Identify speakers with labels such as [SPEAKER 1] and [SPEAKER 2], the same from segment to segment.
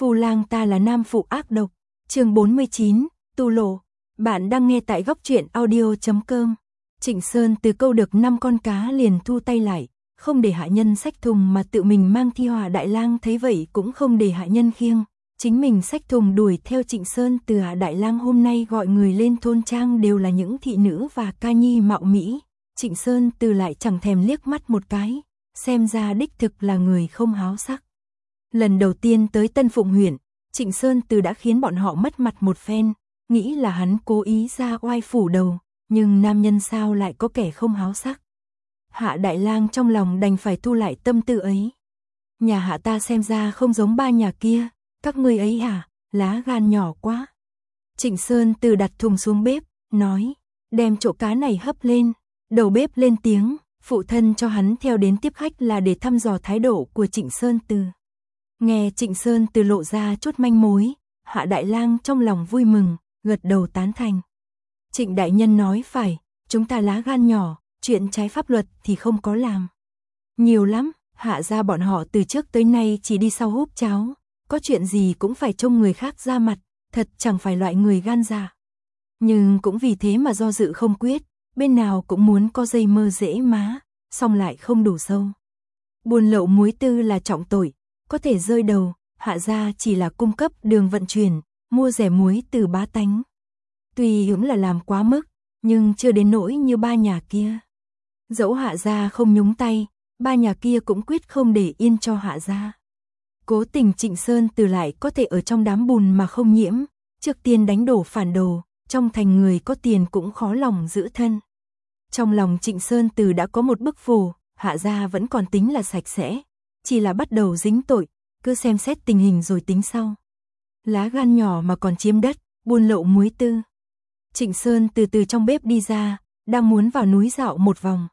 [SPEAKER 1] Phu Lang ta là nam phụ ác độc. Chương 49, tu lộ. Bạn đang nghe tại góc truyện audio.com. Trịnh Sơn từ câu được 5 con cá liền thu tay lại, không để hạ nhân xách thùng mà tự mình mang thi Hỏa Đại Lang, thấy vậy cũng không để hạ nhân khiêng, chính mình xách thùng đuổi theo Trịnh Sơn từ. Hạ Đại Lang hôm nay gọi người lên thôn trang đều là những thị nữ và ca nhi mạo mỹ, Trịnh Sơn từ lại chẳng thèm liếc mắt một cái, xem ra đích thực là người không háo sắc. Lần đầu tiên tới Tân Phụng huyện, Trịnh Sơn từ đã khiến bọn họ mất mặt một phen, nghĩ là hắn cố ý ra oai phủ đầu, nhưng nam nhân sao lại có kẻ không háo sắc. Hạ Đại Lang trong lòng đành phải thu lại tâm tư ấy. Nhà hạ ta xem ra không giống ba nhà kia, các ngươi ấy hả, lá gan nhỏ quá. Trịnh Sơn từ đặt thùng xuống bếp, nói, đem chỗ cá này hấp lên. Đầu bếp lên tiếng, phụ thân cho hắn theo đến tiếp khách là để thăm dò thái độ của Trịnh Sơn từ. Nghe Trịnh Sơn từ lộ ra chút manh mối, Hạ Đại Lang trong lòng vui mừng, gật đầu tán thành. Trịnh đại nhân nói phải, chúng ta lá gan nhỏ, chuyện trái pháp luật thì không có làm. Nhiều lắm, Hạ gia bọn họ từ trước tới nay chỉ đi sau húp cháo, có chuyện gì cũng phải trông người khác ra mặt, thật chẳng phải loại người gan dạ. Nhưng cũng vì thế mà do dự không quyết, bên nào cũng muốn có dây mơ dễ má, song lại không đủ sâu. Buôn lậu muối tư là trọng tội, có thể rơi đầu, Hạ gia chỉ là cung cấp đường vận chuyển, mua rẻ muối từ bá tánh. Tuy cũng là làm quá mức, nhưng chưa đến nỗi như ba nhà kia. Dẫu Hạ gia không nhúng tay, ba nhà kia cũng quyết không để yên cho Hạ gia. Cố tình Trịnh Sơn từ lại có thể ở trong đám bùn mà không nhiễm, trước tiên đánh đổ phản đồ, trong thành người có tiền cũng khó lòng giữ thân. Trong lòng Trịnh Sơn từ đã có một bức phù, Hạ gia vẫn còn tính là sạch sẽ, chỉ là bắt đầu dính tội, cứ xem xét tình hình rồi tính sau. Lá gan nhỏ mà còn chiếm đất, buôn lậu muối tư. Trịnh Sơn từ từ trong bếp đi ra, đang muốn vào núi dạo một vòng.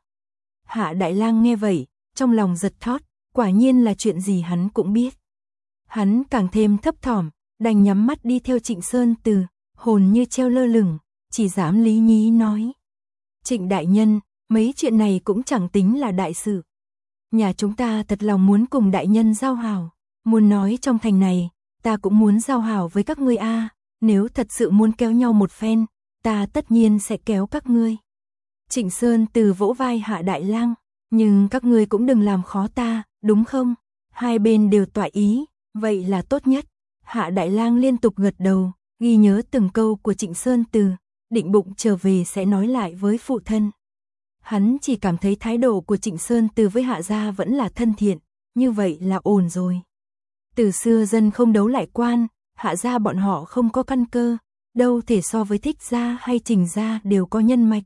[SPEAKER 1] Hạ Đại Lang nghe vậy, trong lòng giật thót, quả nhiên là chuyện gì hắn cũng biết. Hắn càng thêm thấp thỏm, đành nhắm mắt đi theo Trịnh Sơn từ, hồn như treo lơ lửng, chỉ dám lý nhí nói. Trịnh đại nhân, mấy chuyện này cũng chẳng tính là đại sự. Nhà chúng ta thật lòng muốn cùng đại nhân giao hảo, muốn nói trong thành này, ta cũng muốn giao hảo với các ngươi a. Nếu thật sự muốn kéo nhau một phen, ta tất nhiên sẽ kéo các ngươi. Trịnh Sơn từ vỗ vai Hạ Đại Lang, nhưng các ngươi cũng đừng làm khó ta, đúng không? Hai bên đều toại ý, vậy là tốt nhất. Hạ Đại Lang liên tục gật đầu, ghi nhớ từng câu của Trịnh Sơn từ, định bụng trở về sẽ nói lại với phụ thân. Hắn chỉ cảm thấy thái độ của Trịnh Sơn từ với Hạ gia vẫn là thân thiện, như vậy là ổn rồi. Từ xưa dân không đấu lại quan, Hạ gia bọn họ không có căn cơ, đâu thể so với Thích gia hay Trình gia đều có nhân mạch.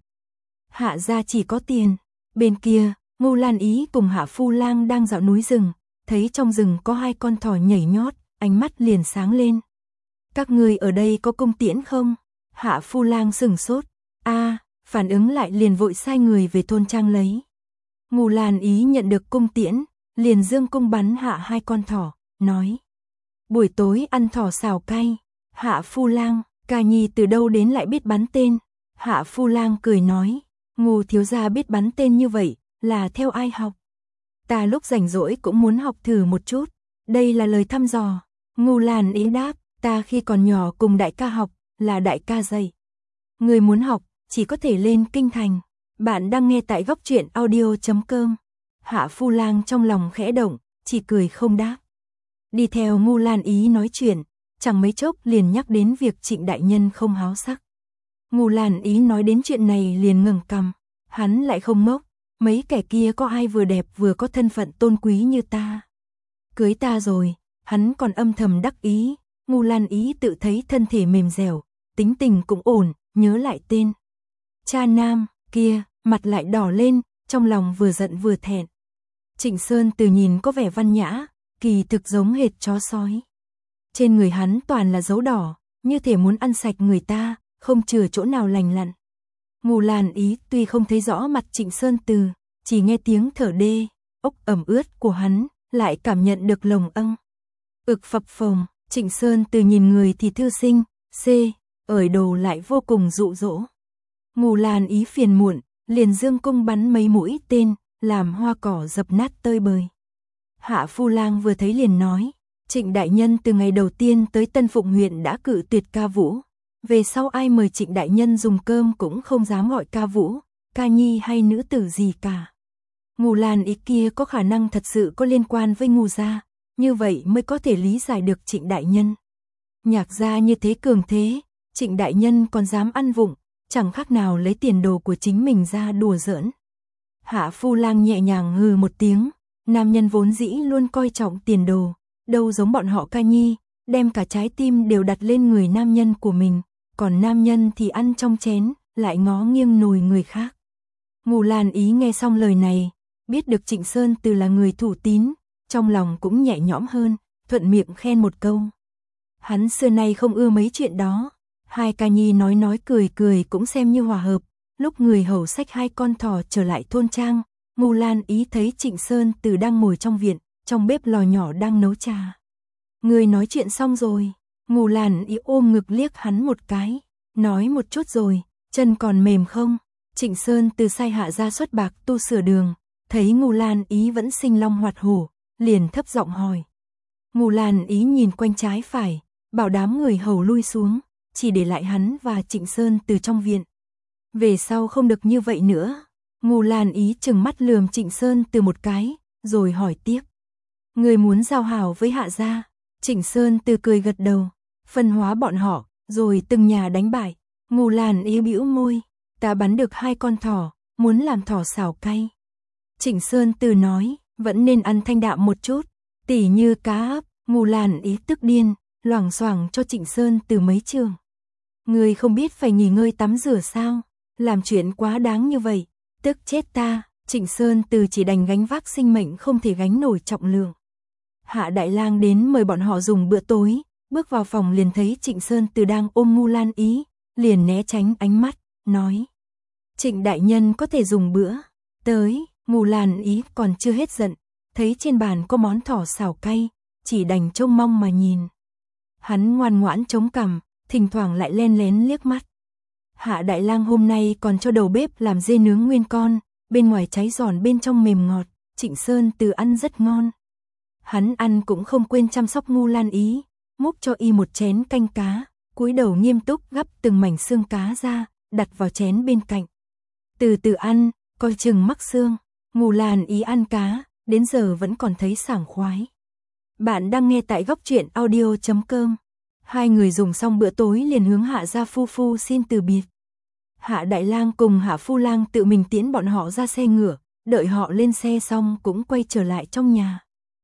[SPEAKER 1] Hạ gia chỉ có tiền. Bên kia, Ngô Lan Ý cùng Hạ Phu Lang đang dạo núi rừng, thấy trong rừng có hai con thỏ nhảy nhót, ánh mắt liền sáng lên. Các ngươi ở đây có cung tiễn không? Hạ Phu Lang sửng sốt. Phản ứng lại liền vội sai người về thôn trang lấy. Ngô Lan Ý nhận được cung tiễn, liền dương cung bắn hạ hai con thỏ, nói. Buổi tối ăn thỏ xào cay. Hạ Phu Lang, ca nhi từ đâu đến lại biết bắn tên? Hạ Phu Lang cười nói. Ngô thiếu gia biết bắn tên như vậy, là theo ai học? Ta lúc rảnh rỗi cũng muốn học thử một chút, đây là lời thăm dò. Ngô Lan Ý đáp, ta khi còn nhỏ cùng đại ca học, là đại ca dạy. Người muốn học, chỉ có thể lên kinh thành. Bạn đang nghe tại góc truyện audio.com. Hạ Phu Lang trong lòng khẽ động, chỉ cười không đáp. Đi theo Ngô Lan Ý nói chuyện, chẳng mấy chốc liền nhắc đến việc Trịnh đại nhân không háo sắc. Ngô Lan Ý nói đến chuyện này liền ngẩng cằm, hắn lại không ngốc, mấy kẻ kia có ai vừa đẹp vừa có thân phận tôn quý như ta. Cưới ta rồi, hắn còn âm thầm đắc ý. Ngô Lan Ý tự thấy thân thể mềm dẻo, tính tình cũng ổn, nhớ lại tên cha nam kia, mặt lại đỏ lên, trong lòng vừa giận vừa thẹn. Trịnh Sơn từ nhìn có vẻ văn nhã, kỳ thực giống hệt chó sói. Trên người hắn toàn là dấu đỏ, như thể muốn ăn sạch người ta, không chừa chỗ nào lành lặn. Ngô Lan Ý tuy không thấy rõ mặt Trịnh Sơn từ, chỉ nghe tiếng thở đê, ốc ẩm ướt của hắn, lại cảm nhận được lồng âng. Ực phập phồng, Trịnh Sơn từ nhìn người thì thư sinh, ởi đồ lại vô cùng dụ dỗ. Ngô Lan Ý phiền muộn, liền dương cung bắn mấy mũi tên, làm hoa cỏ dập nát tơi bời. Hạ Phu Lang vừa thấy liền nói, Trịnh đại nhân từ ngày đầu tiên tới Tân Phụng huyện đã cự tuyệt ca vũ. Về sau ai mời Trịnh đại nhân dùng cơm cũng không dám gọi ca vũ, ca nhi hay nữ tử gì cả. Ngũ Lan ý kia có khả năng thật sự có liên quan với Ngũ gia, như vậy mới có thể lý giải được Trịnh đại nhân. Nhạc gia như thế cường thế, Trịnh đại nhân còn dám ăn vụng, chẳng khác nào lấy tiền đồ của chính mình ra đùa giỡn. Hạ Phu Lang nhẹ nhàng hừ một tiếng, nam nhân vốn dĩ luôn coi trọng tiền đồ, đâu giống bọn họ ca nhi, đem cả trái tim đều đặt lên người nam nhân của mình, còn nam nhân thì ăn trong chén, lại ngó nghiêng nồi người khác. Ngũ Lan ý nghe xong lời này, biết được Trịnh Sơn Từ là người thủ tín, trong lòng cũng nhẹ nhõm hơn, thuận miệng khen một câu. Hắn xưa nay không ưa mấy chuyện đó, hai ca nhi nói cười cười cũng xem như hòa hợp. Lúc người hầu xách hai con thỏ trở lại thôn trang, Ngũ Lan ý thấy Trịnh Sơn Từ đang ngồi trong viện, trong bếp lò nhỏ đang nấu trà. Người nói chuyện xong rồi, Ngũ Lan ý ôm ngực liếc hắn một cái, nói một chút rồi, chân còn mềm không? Trịnh Sơn Từ sai hạ ra xuất bạc tu sửa đường, thấy Ngũ Lan ý vẫn sinh long hoạt hổ, liền thấp giọng hỏi. Ngũ Lan ý nhìn quanh trái phải, bảo đám người hầu lui xuống, chỉ để lại hắn và Trịnh Sơn Từ trong viện. Về sau không được như vậy nữa. Ngũ Lan ý trừng mắt lườm Trịnh Sơn Từ một cái, rồi hỏi tiếp. Người muốn giao hảo với hạ gia? Trịnh Sơn Từ cười gật đầu, phân hóa bọn họ, rồi từng nhà đánh bại. Ngũ Lan ý bĩu môi, ta bắn được 2 con thỏ, muốn làm thỏ xào cay. Trịnh Sơn Từ nói, vẫn nên ăn thanh đạm một chút, tỉ như cá ấp. Ngũ Lan ý tức điên, loảng xoảng cho Trịnh Sơn Từ mấy trường. Người không biết phải nghỉ ngơi tắm rửa sao? Làm chuyện quá đáng như vậy, tức chết ta. Trịnh Sơn Từ chỉ đành gánh vác sinh mệnh không thể gánh nổi trọng lượng. Hạ Đại Lang đến mời bọn họ dùng bữa tối, bước vào phòng liền thấy Trịnh Sơn Từ đang ôm Ngũ Lan ý, liền né tránh ánh mắt, nói. Trịnh đại nhân có thể dùng bữa. Tới, Ngũ Lan ý còn chưa hết giận, thấy trên bàn có món thỏ xào cay, chỉ đành trông mong mà nhìn. Hắn ngoan ngoãn chống cằm, thỉnh thoảng lại len lén liếc mắt. Hạ Đại Lang hôm nay còn cho đầu bếp làm dê nướng nguyên con, bên ngoài cháy giòn bên trong mềm ngọt, Trịnh Sơn Từ ăn rất ngon. Hắn ăn cũng không quên chăm sóc Ngũ Lan ý, múc cho y một chén canh cá, cúi đầu nghiêm túc gắp từng mảnh xương cá ra, đặt vào chén bên cạnh. Từ từ ăn, coi chừng mắc xương. Ngũ Lan ý ăn cá, đến giờ vẫn còn thấy sảng khoái. Bạn đang nghe tại góc truyện audio.com. Hai người dùng xong bữa tối liền hướng Hạ gia phu phu xin từ biệt. Hạ Đại Lang cùng Hạ Phu Lang tự mình tiễn bọn họ ra xe ngựa, đợi họ lên xe xong cũng quay trở lại trong nhà.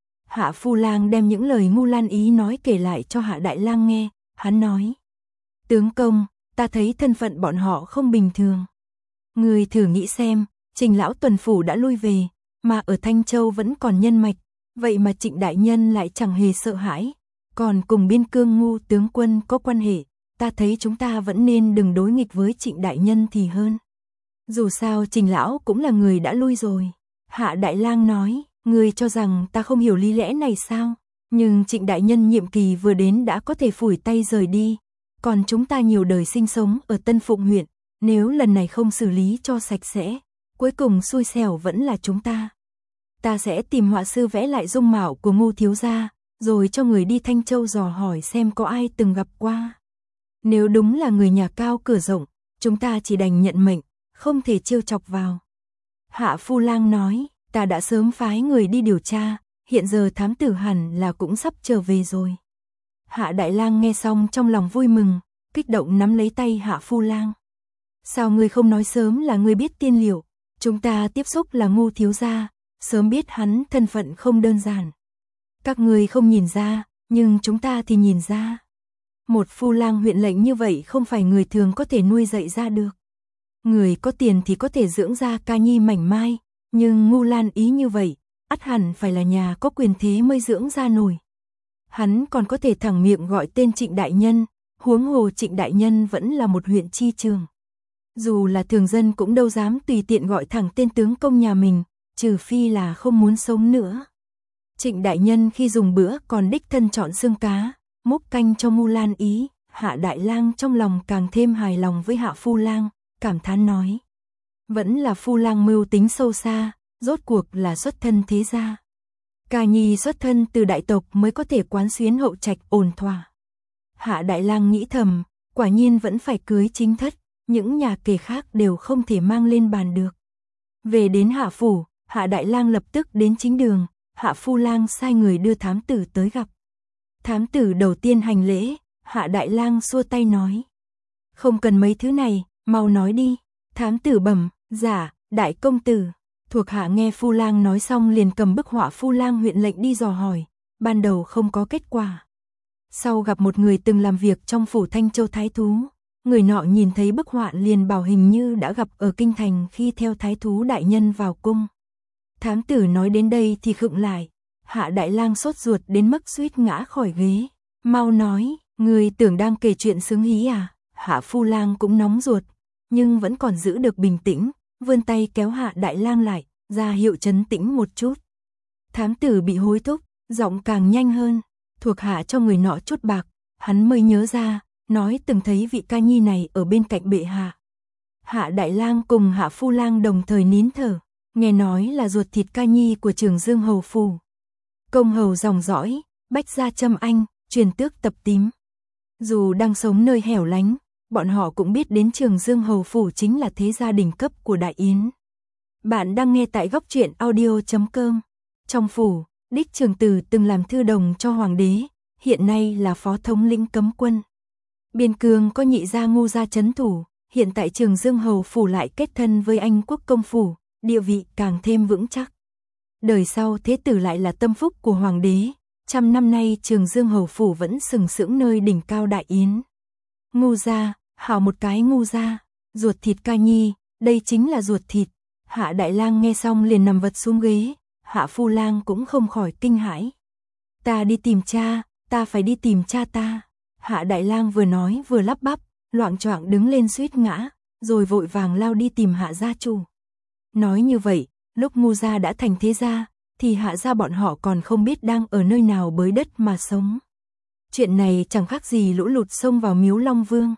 [SPEAKER 1] Hạ Phu Lang đem những lời Ngũ Lan ý nói kể lại cho Hạ Đại Lang nghe, hắn nói. Tướng công, ta thấy thân phận bọn họ không bình thường. Người thử nghĩ xem, Trình lão tuần phủ đã lui về, mà ở Thanh Châu vẫn còn nhân mạch, vậy mà Trịnh đại nhân lại chẳng hề sợ hãi, còn cùng Biên Cương Ngũ tướng quân có quan hệ, ta thấy chúng ta vẫn nên đừng đối nghịch với Trịnh đại nhân thì hơn. Dù sao Trình lão cũng là người đã lui rồi. Hạ Đại Lang nói, ngươi cho rằng ta không hiểu lý lẽ này sao? Nhưng Trịnh đại nhân nhiệm kỳ vừa đến đã có thể phủi tay rời đi, còn chúng ta nhiều đời sinh sống ở Tân Phụng huyện, nếu lần này không xử lý cho sạch sẽ, cuối cùng xui xẻo vẫn là chúng ta. Ta sẽ tìm họa sư vẽ lại dung mạo của Ngũ thiếu gia, rồi cho người đi Thanh Châu dò hỏi xem có ai từng gặp qua. Nếu đúng là người nhà cao cửa rộng, chúng ta chỉ đành nhận mệnh, không thể trêu chọc vào. Hạ Phu Lang nói, ta đã sớm phái người đi điều tra, hiện giờ thám tử hẳn là cũng sắp trở về rồi. Hạ Đại Lang nghe xong trong lòng vui mừng, kích động nắm lấy tay Hạ Phu Lang. Sao ngươi không nói sớm là ngươi biết tiên liệu, chúng ta tiếp xúc là Ngũ thiếu gia, sớm biết hắn thân phận không đơn giản. Các ngươi không nhìn ra, nhưng chúng ta thì nhìn ra. Một Phu Lang huyện lệnh như vậy không phải người thường có thể nuôi dạy ra được. Người có tiền thì có thể dưỡng ra ca nhi mảnh mai, nhưng Ngũ Lan ý như vậy, ắt hẳn phải là nhà có quyền thế mới dưỡng ra nổi. Hắn còn có thể thẳng miệng gọi tên Trịnh đại nhân, huống hồ Trịnh đại nhân vẫn là một huyện chi trường. Dù là thường dân cũng đâu dám tùy tiện gọi thẳng tên tướng công nhà mình, trừ phi là không muốn sống nữa. Trịnh đại nhân khi dùng bữa còn đích thân chọn xương cá, múc canh cho Ngũ Lan ý. Hạ Đại Lang trong lòng càng thêm hài lòng với Hạ Phu Lang, cảm thán nói. Vẫn là Phu Lang mưu tính sâu xa, rốt cuộc là xuất thân thế gia. Ca Nhi xuất thân từ đại tộc mới có thể quán xuyến hậu trạch ổn thỏa. Hạ Đại Lang nghĩ thầm, quả nhiên vẫn phải cưới chính thất, những nhà kề khác đều không thể mang lên bàn được. Về đến Hạ phủ, Hạ Đại Lang lập tức đến chính đường, Hạ Phu Lang sai người đưa thám tử tới gặp. Thám tử đầu tiên hành lễ, Hạ Đại Lang xua tay nói: "Không cần mấy thứ này, mau nói đi." Thám tử bẩm: "Dạ, đại công tử." Thuộc hạ nghe Phu Lang nói xong liền cầm bức họa Phu Lang huyện lệnh đi dò hỏi, ban đầu không có kết quả. Sau gặp một người từng làm việc trong phủ Thanh Châu Thái Thú, người nọ nhìn thấy bức họa liền bảo hình như đã gặp ở kinh thành khi theo Thái Thú đại nhân vào cung. Thám tử nói đến đây thì khựng lại, Hạ Đại Lang sốt ruột đến mức suýt ngã khỏi ghế. "Mau nói, người tưởng đang kể chuyện sướng hí à?" Hạ Phu Lang cũng nóng ruột, nhưng vẫn còn giữ được bình tĩnh, vươn tay kéo Hạ Đại Lang lại, ra hiệu trấn tĩnh một chút. Thám tử bị hối thúc, giọng càng nhanh hơn, thuộc hạ cho người nọ chút bạc, hắn mới nhớ ra, nói từng thấy vị ca nhi này ở bên cạnh bệ hạ. Hạ Đại Lang cùng Hạ Phu Lang đồng thời nín thở, nghe nói là ruột thịt ca nhi của Trường Dương hầu phủ. Công hầu dòng dõi, bách gia Trâm Anh, truyền tước tập tím. Dù đang sống nơi hẻo lánh, bọn họ cũng biết đến Trường Dương hầu phủ chính là thế gia đỉnh cấp của Đại Yến. Bạn đang nghe tại góc truyện audio.com. Trong phủ, Đích Trường Từ từng làm thư đồng cho hoàng đế, hiện nay là phó thống lĩnh cấm quân. Biên cương có nhị gia Ngu gia trấn thủ, hiện tại Trường Dương hầu phủ lại kết thân với Anh quốc công phủ, địa vị càng thêm vững chắc. Đời sau thế tử lại là tâm phúc của hoàng đế, trăm năm nay Trường Dương hầu phủ vẫn sừng sững nơi đỉnh cao Đại Yến. Ngu gia, hảo một cái Ngu gia, ruột thịt ca nhi, đây chính là ruột thịt. Hạ Đại Lang nghe xong liền nằm vật xuống ghế, Hạ Phu Lang cũng không khỏi kinh hãi. "Ta đi tìm cha, ta phải đi tìm cha ta." Hạ Đại Lang vừa nói vừa lắp bắp, loạng choạng đứng lên suýt ngã, rồi vội vàng lao đi tìm Hạ gia chủ. Nói như vậy, lúc Ngu gia đã thành thế gia, thì Hạ gia bọn họ còn không biết đang ở nơi nào bới đất mà sống. Chuyện này chẳng khác gì lũ lụt xông vào miếu Long Vương.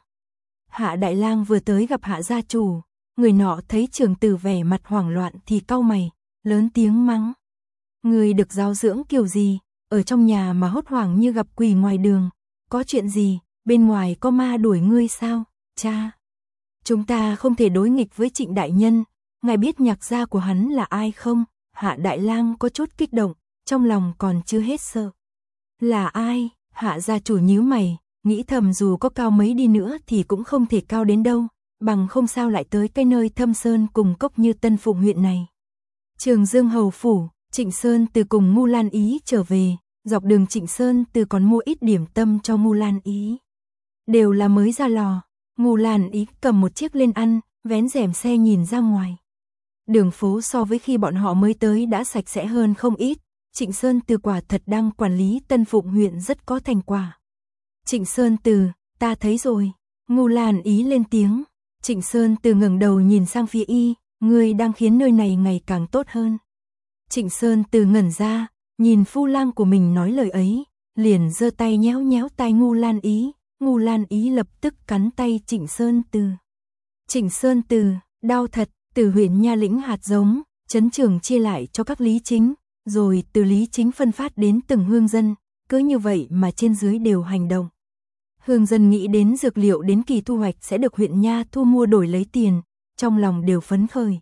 [SPEAKER 1] Hạ Đại Lang vừa tới gặp Hạ gia chủ, người nọ thấy Trường Từ vẻ mặt hoảng loạn thì cau mày, lớn tiếng mắng: "Người được giáo dưỡng kiểu gì, ở trong nhà mà hốt hoảng như gặp quỷ ngoài đường, có chuyện gì, bên ngoài có ma đuổi ngươi sao, cha? Chúng ta không thể đối nghịch với Trịnh đại nhân, ngài biết nhạc gia của hắn là ai không?" Hạ Đại Lang có chút kích động, trong lòng còn chưa hết sợ. "Là ai?" Hạ gia chủ nhíu mày, nghĩ thầm dù có cao mấy đi nữa thì cũng không thể cao đến đâu, bằng không sao lại tới cái nơi thâm sơn cùng cốc như Tân Phụng huyện này. Trường Dương hầu phủ, Trịnh Sơn Từ cùng Ngu Lan Ý trở về, dọc đường Trịnh Sơn Từ còn mua ít điểm tâm cho Ngu Lan Ý. Đều là mới ra lò, Ngu Lan Ý cầm một chiếc lên ăn, vén rèm xe nhìn ra ngoài. Đường phố so với khi bọn họ mới tới đã sạch sẽ hơn không ít, Trịnh Sơn Từ quả thật đang quản lý Tân Phụng huyện rất có thành quả. "Trịnh Sơn Từ, ta thấy rồi." Ngu Lan Ý lên tiếng. Trịnh Sơn Từ ngẩng đầu nhìn sang phía y, "Ngươi đang khiến nơi này ngày càng tốt hơn." Trịnh Sơn Từ ngẩn ra, nhìn Phu Lang của mình nói lời ấy, liền giơ tay nhéo nhéo tai Ngu Lan Ý. Ngu Lan Ý lập tức cắn tay Trịnh Sơn Từ. "Trịnh Sơn Từ, đau thật." Từ huyện nha lĩnh hạt giống, trấn trưởng chia lại cho các lý chính, rồi từ lý chính phân phát đến từng hương dân, cứ như vậy mà trên dưới đều hành động. Hương dân nghĩ đến dược liệu đến kỳ thu hoạch sẽ được huyện nha thu mua đổi lấy tiền, trong lòng đều phấn khởi.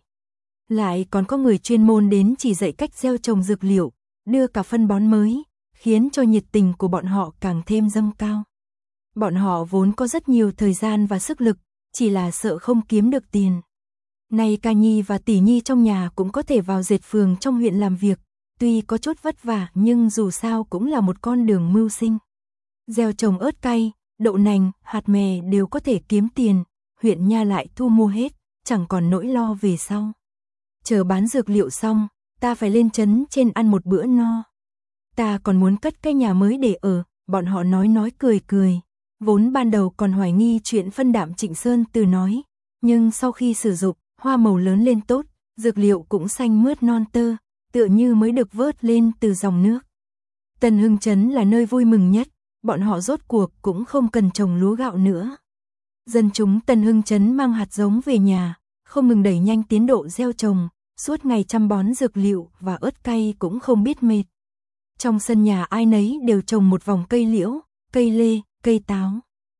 [SPEAKER 1] Lại còn có người chuyên môn đến chỉ dạy cách gieo trồng dược liệu, đưa cả phân bón mới, khiến cho nhiệt tình của bọn họ càng thêm dâng cao. Bọn họ vốn có rất nhiều thời gian và sức lực, chỉ là sợ không kiếm được tiền. Nay ca nhi và tỷ nhi trong nhà cũng có thể vào dệt phường trong huyện làm việc, tuy có chút vất vả nhưng dù sao cũng là một con đường mưu sinh. Gieo trồng ớt cay, đậu nành, hạt mè đều có thể kiếm tiền, huyện nha lại thu mua hết, chẳng còn nỗi lo về sau. Chờ bán dược liệu xong, ta phải lên trấn trên ăn một bữa no. Ta còn muốn cất cái nhà mới để ở, bọn họ nói cười cười. Vốn ban đầu còn hoài nghi chuyện phân đạm Trịnh Sơn Từ nói, nhưng sau khi sử dụng, hoa màu lớn lên tốt, dược liệu cũng xanh mướt non tơ, tựa như mới được vớt lên từ dòng nước. Tân Hưng Trấn là nơi vui mừng nhất, bọn họ rốt cuộc cũng không cần trồng lúa gạo nữa. Dân chúng Tân Hưng Trấn mang hạt giống về nhà, không ngừng đẩy nhanh tiến độ gieo trồng, suốt ngày chăm bón dược liệu và ớt cay cũng không biết mệt. Trong sân nhà ai nấy đều trồng một vòng cây liễu, cây lê, cây táo.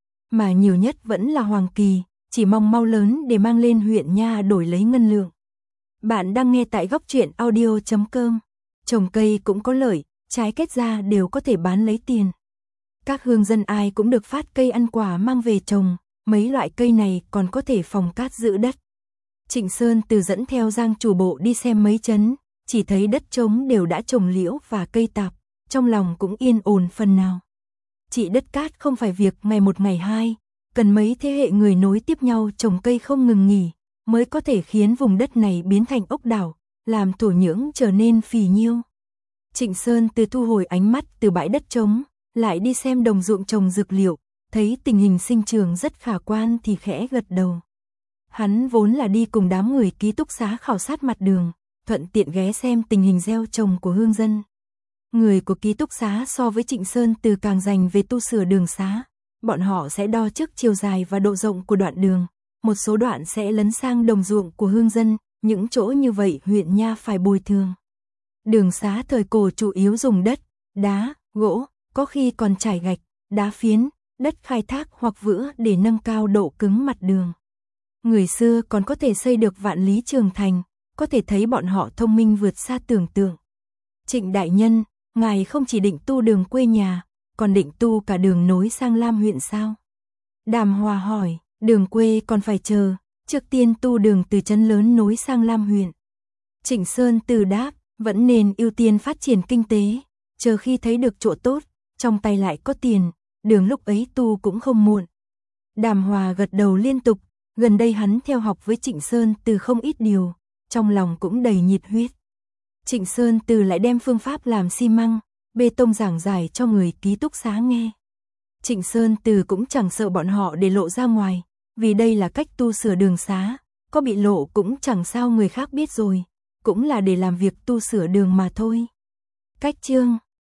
[SPEAKER 1] Mà nhiều nhất vẫn là hoàng kỳ, chỉ mong mau lớn để mang lên huyện nha đổi lấy ngân lượng. Bạn đang nghe tại góc truyện audio.com. Trồng cây cũng có lợi, trái kết ra đều có thể bán lấy tiền. Các hương dân ai cũng được phát cây ăn quả mang về trồng, mấy loại cây này còn có thể phòng cát giữ đất. Trịnh Sơn Từ dẫn theo Giang chủ bộ đi xem mấy trấn, chỉ thấy đất trống đều đã trồng liễu và cây tạp, trong lòng cũng yên ổn phần nào. Trị đất cát không phải việc ngày một ngày hai, cần mấy thế hệ người nối tiếp nhau trồng cây không ngừng nghỉ, mới có thể khiến vùng đất này biến thành ốc đảo, làm thổ nhưỡng trở nên phì nhiêu. Trịnh Sơn Từ thu hồi ánh mắt từ bãi đất trống, lại đi xem đồng ruộng trồng dược liệu, thấy tình hình sinh trưởng rất khả quan thì khẽ gật đầu. Hắn vốn là đi cùng đám người ký túc xá khảo sát mặt đường, thuận tiện ghé xem tình hình gieo trồng của hương dân. Người của ký túc xá so với Trịnh Sơn Từ càng dành về tu sửa đường xá, bọn họ sẽ đo trước chiều dài và độ rộng của đoạn đường, một số đoạn sẽ lấn sang đồng ruộng của hương dân, những chỗ như vậy huyện nha phải bồi thường. Đường xá thời cổ chủ yếu dùng đất, đá, gỗ, có khi còn trải gạch, đá phiến, đất khai thác hoặc vữa để nâng cao độ cứng mặt đường. Người xưa còn có thể xây được vạn lý trường thành, có thể thấy bọn họ thông minh vượt xa tưởng tượng. Trịnh đại nhân, ngài không chỉ định tu đường quê nhà, còn định tu cả đường nối sang Lam huyện sao? Đàm Hòa hỏi, đường quê còn phải chờ, trước tiên tu đường từ trấn lớn nối sang Lam huyện. Trịnh Sơn Từ đáp, vẫn nên ưu tiên phát triển kinh tế, chờ khi thấy được chỗ tốt, trong tay lại có tiền, đường lúc ấy tu cũng không muộn. Đàm Hòa gật đầu liên tục, gần đây hắn theo học với Trịnh Sơn Từ không ít điều, trong lòng cũng đầy nhiệt huyết. Trịnh Sơn Từ lại đem phương pháp làm xi măng, bê tông giảng giải cho người ký túc xá nghe. Trịnh Sơn Từ cũng chẳng sợ bọn họ để lộ ra ngoài, vì đây là cách tu sửa đường xá, có bị lộ cũng chẳng sao người khác biết rồi, cũng là để làm việc tu sửa đường mà thôi. Cách chương